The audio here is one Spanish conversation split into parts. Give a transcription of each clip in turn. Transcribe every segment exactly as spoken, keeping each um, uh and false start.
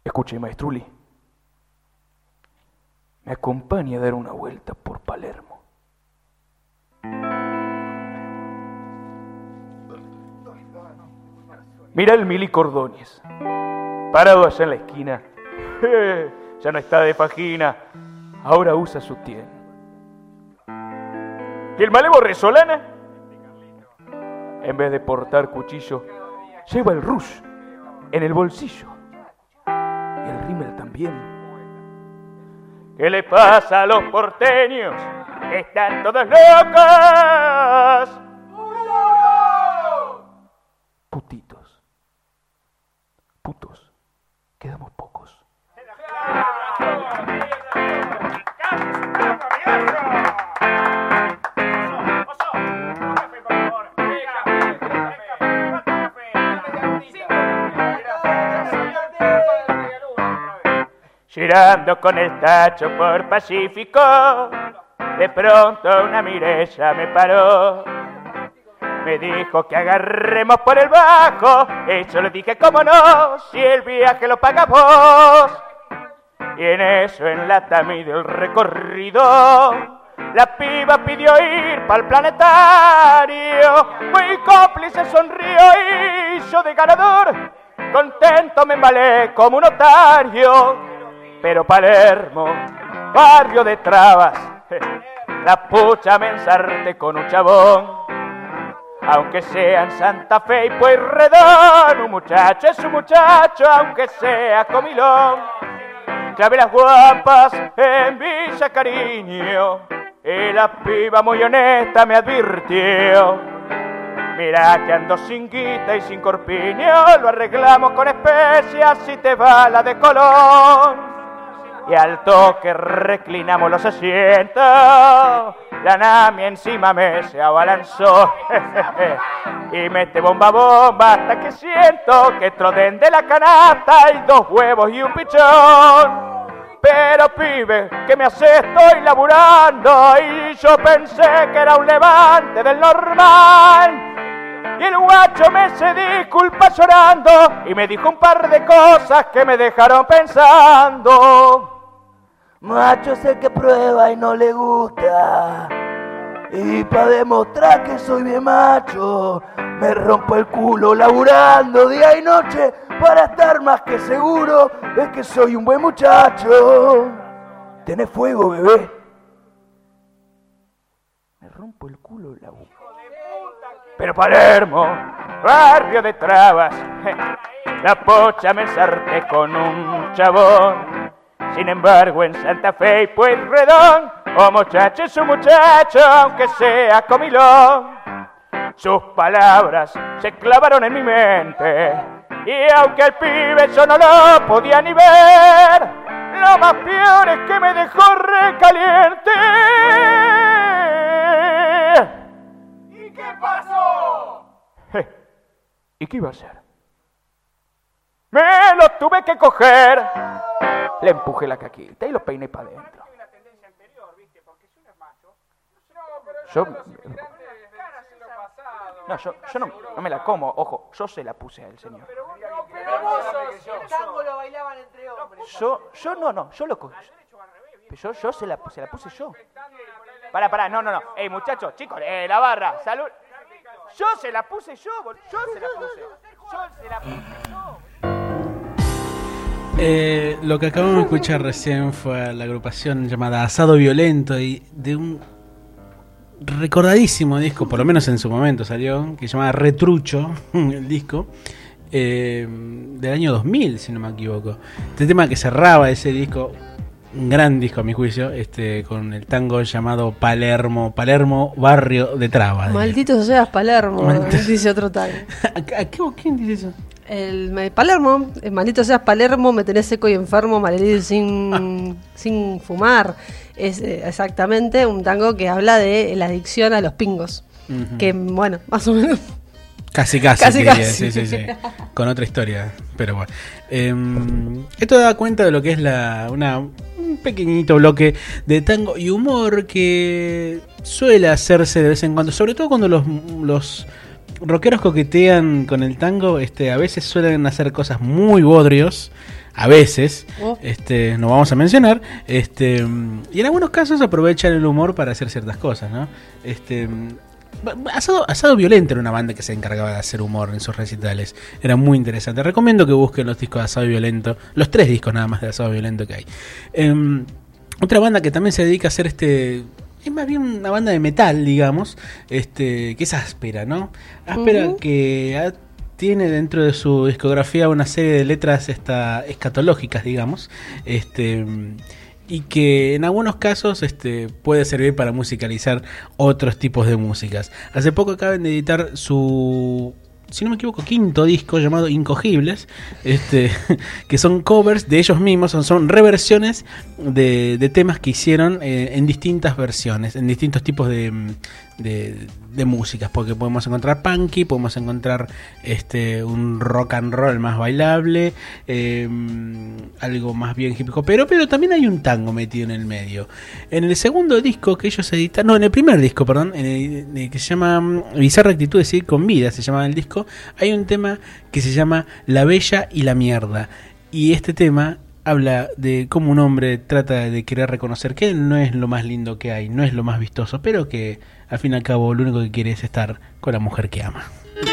Escuche, maestruli. Me acompaña a dar una vuelta por Palermo. Mira el Mili Cordóñez, parado allá en la esquina. Ya no está de fajina, ahora usa su tien. Y el malevo Resolana, en vez de portar cuchillo, lleva el rush en el bolsillo. Y el rímel también. ¿Qué le pasa a los porteños? Están todos locos. Putitos. Putos. Quedamos pocos. Girando con el tacho por Pacífico, de pronto una mirella me paró. Me dijo que agarremos por el bajo, y yo le dije cómo no, si el viaje lo pagas vos. Y en eso, en la tami del recorrido, la piba pidió ir pa'l planetario. Muy cómplice sonrió y yo de ganador, contento me embalé como un otario. Pero Palermo, barrio de trabas, la pucha me ensarte con un chabón. Aunque sea en Santa Fe y Pueyrredón, un muchacho es un muchacho, aunque sea comilón. Clavé las guapas en Villa Cariño y la piba muy honesta me advirtió: mira que ando sin guita y sin corpiño, lo arreglamos con especias y te va la de Colón. Y al toque reclinamos los asientos, la Nami encima me se abalanzó. Y mete bomba bomba hasta que siento que troden de la canasta y dos huevos y un pichón. Pero pibe, ¿qué me hace? Estoy laburando, y yo pensé que era un levante del normal. Y el guacho me se disculpa llorando y me dijo un par de cosas que me dejaron pensando. Macho es el que prueba y no le gusta, y pa' demostrar que soy bien macho, me rompo el culo laburando día y noche para estar más que seguro de que soy un buen muchacho. ¿Tenés fuego, bebé? Me rompo el culo laburando. Pero Palermo, barrio de trabas, la pocha me ensarté con un chabón. Sin embargo, en Santa Fe y Pueyrredón, oh muchacho es un muchacho, aunque sea comilón. Sus palabras se clavaron en mi mente, y aunque el pibe yo no lo podía ni ver, lo más peor es que me dejó recaliente. ¿Y qué pasó? ¿Y qué iba a hacer? Me lo tuve que coger. Le empujé la caquita y lo peiné para adentro. Yo, no, yo, yo no, no me la como, ojo, yo se la puse al señor. Pero vos sos, el tango lo bailaban entre hombres. Yo, yo no, no, yo lo cogí. Yo, yo se la, se la puse yo. Pará, pará, no, no, no. Ey, muchachos, chicos, eh, la barra, salud. Yo se la puse yo, yo se la puse. Yo se la puse yo. Eh, lo que acabamos de escuchar recién fue la agrupación llamada Asado Violento, y de un recordadísimo disco, por lo menos en su momento salió, que se llama Retrucho, el disco, eh, del año dos mil, si no me equivoco. Este tema que cerraba ese disco, un gran disco a mi juicio, este, con el tango llamado Palermo, Palermo, barrio de trabas. Maldito seas Palermo, Maldito. Dice otro tango. ¿Quién dice eso? El Palermo, el maldito seas Palermo, me tenés seco y enfermo, malherido sin, sin fumar. Es eh, exactamente un tango que habla de la adicción a los pingos. Uh-huh. Que, bueno, más o menos. Casi, casi. Casi, quería, casi. Sí, sí, sí. Con otra historia, pero bueno. Eh, esto da cuenta de lo que es la una un pequeñito bloque de tango y humor que suele hacerse de vez en cuando, sobre todo cuando los... los rockeros coquetean con el tango, este, a veces suelen hacer cosas muy bodrios, a veces, Oh. este, no vamos a mencionar, este, y en algunos casos aprovechan el humor para hacer ciertas cosas, ¿no? Este, Asado, Asado Violento era una banda que se encargaba de hacer humor en sus recitales, era muy interesante. Recomiendo que busquen los discos de Asado Violento, los tres discos nada más de Asado Violento que hay. Eh, otra banda que también se dedica a hacer este... Es más bien una banda de metal, digamos, este, que es áspera, ¿no? Áspera, uh-huh. que ha, tiene dentro de su discografía una serie de letras esta, escatológicas, digamos, este, y que en algunos casos este, puede servir para musicalizar otros tipos de músicas. Hace poco acaban de editar su... si no me equivoco, quinto disco llamado Incogibles, este, que son covers de ellos mismos, son, son reversiones de, de temas que hicieron eh, en distintas versiones, en distintos tipos de, de, de músicas, porque podemos encontrar punky, podemos encontrar este, un rock and roll más bailable, eh, algo más bien hip hopero, pero también hay un tango metido en el medio. En el segundo disco que ellos editaron, no, en el primer disco, perdón, en el, en el que se llama Bizarra Actitud de Seguir con Vida, se llama el disco, hay un tema que se llama La Bella y la Mierda, y este tema habla de cómo un hombre trata de querer reconocer que él no es lo más lindo que hay, no es lo más vistoso, pero que al fin y al cabo lo único que quiere es estar con la mujer que ama.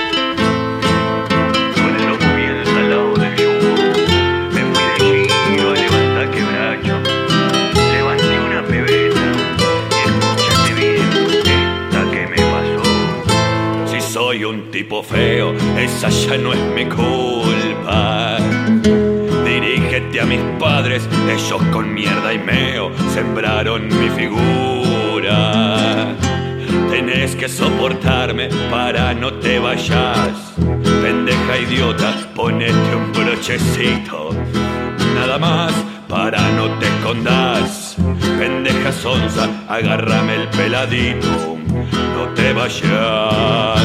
Con el ojo bien salado del yugo, me fui de giro a levantar quebracho, levanté una pebeta y escúchate bien esta que me pasó. Si soy un tipo feo, esa ya no es mi culpa. Dirígete a mis padres, ellos con mierda y meo sembraron mi figura. Tenés que soportarme para no te vayas. Pendeja idiota, ponete un brochecito. Nada más para no te escondas. Pendeja sonza, agárrame el peladito. No te vayas.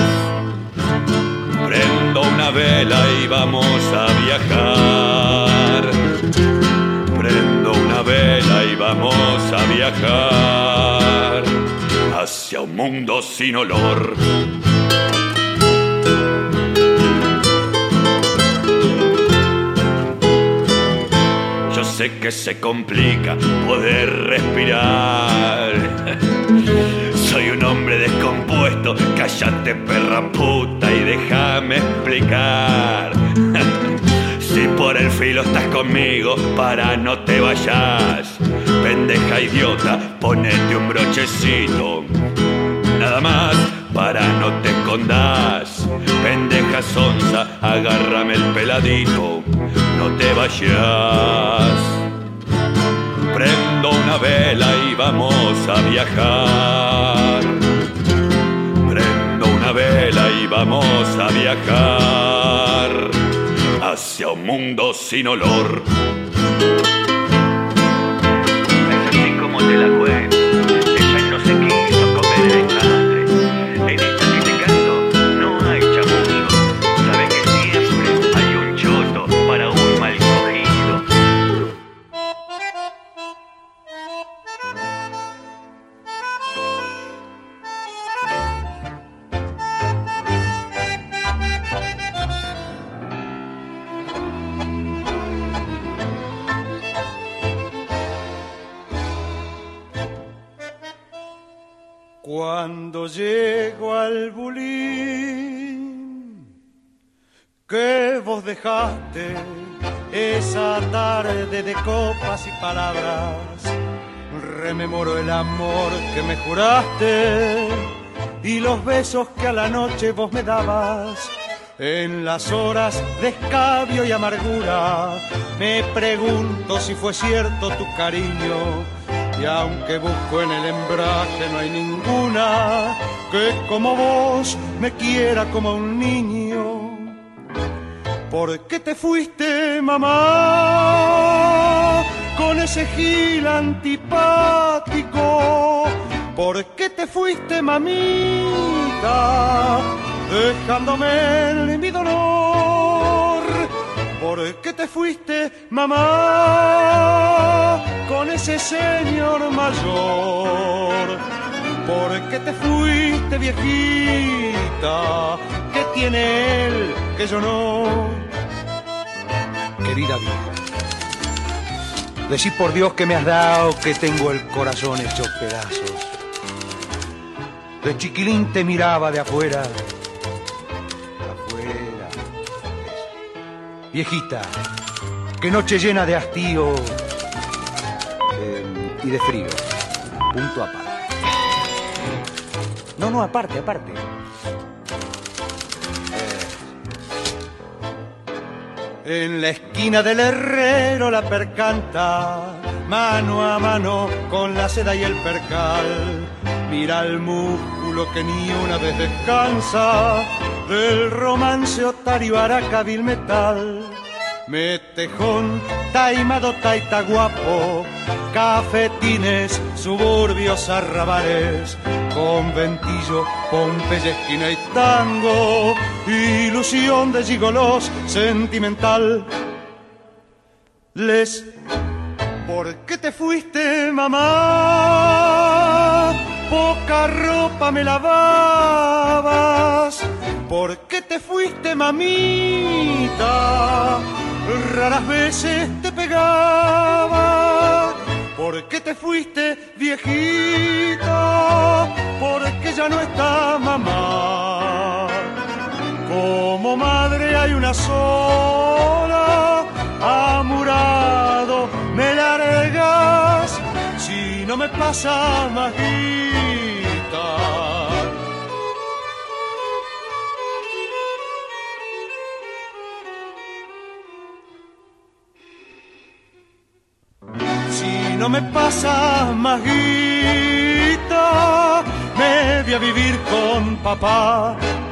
Prendo una vela y vamos a viajar. Prendo una vela y vamos a viajar hacia un mundo sin olor. Yo sé que se complica poder respirar. Soy un hombre descompuesto, cállate perra puta y déjame explicar. Si por el filo estás conmigo, para no te vayas. Pendeja idiota, ponete un brochecito. Nada más para no te escondas. Pendeja sonza, agárrame el peladito. No te vayas. Prendo una vela y vamos a viajar. Prendo una vela y vamos a viajar hacia un mundo sin olor. Es así como te la cuento. Ella no se quiso comer el enjambre. En esta que te canto no hay chamullo. Sabes que siempre hay un choto para un mal cogido. Cuando llego al bulín que vos dejaste esa tarde de copas y palabras, rememoro el amor que me juraste y los besos que a la noche vos me dabas. En las horas de escabio y amargura me pregunto si fue cierto tu cariño. Y aunque busco en el embrague no hay ninguna que como vos me quiera como un niño. ¿Por qué te fuiste, mamá, con ese gil antipático? ¿Por qué te fuiste, mamita, dejándome en mi dolor? ¿Por qué te fuiste, mamá, con ese señor mayor? ¿Por qué te fuiste, viejita? ¿Qué tiene él que yo no? Querida vieja, Decí por Dios que me has dado que tengo el corazón hecho pedazos. De chiquilín te miraba de afuera. Afuera. Eso. Viejita, qué noche llena de hastío eh, y de frío. Punto aparte. No, no, aparte, aparte. En la esquina del herrero la percanta, mano a mano con la seda y el percal. Mira el músculo que ni una vez descansa, del romance otario aracabil metal. Metejón, taimado, taita guapo, cafetines, suburbios, arrabales, conventillo, Pompeya, esquina y tango, ilusión de gigolos sentimental. Les, ¿por qué te fuiste, mamá? Poca ropa me lavabas. ¿Por qué te fuiste, mamita? Raras veces te pegaba. ¿Por qué te fuiste, viejita? Porque ya no está mamá. Como madre hay una sola, amurado me largas, si no me pasa majita. Si no me pasa majita, me voy a vivir con papá.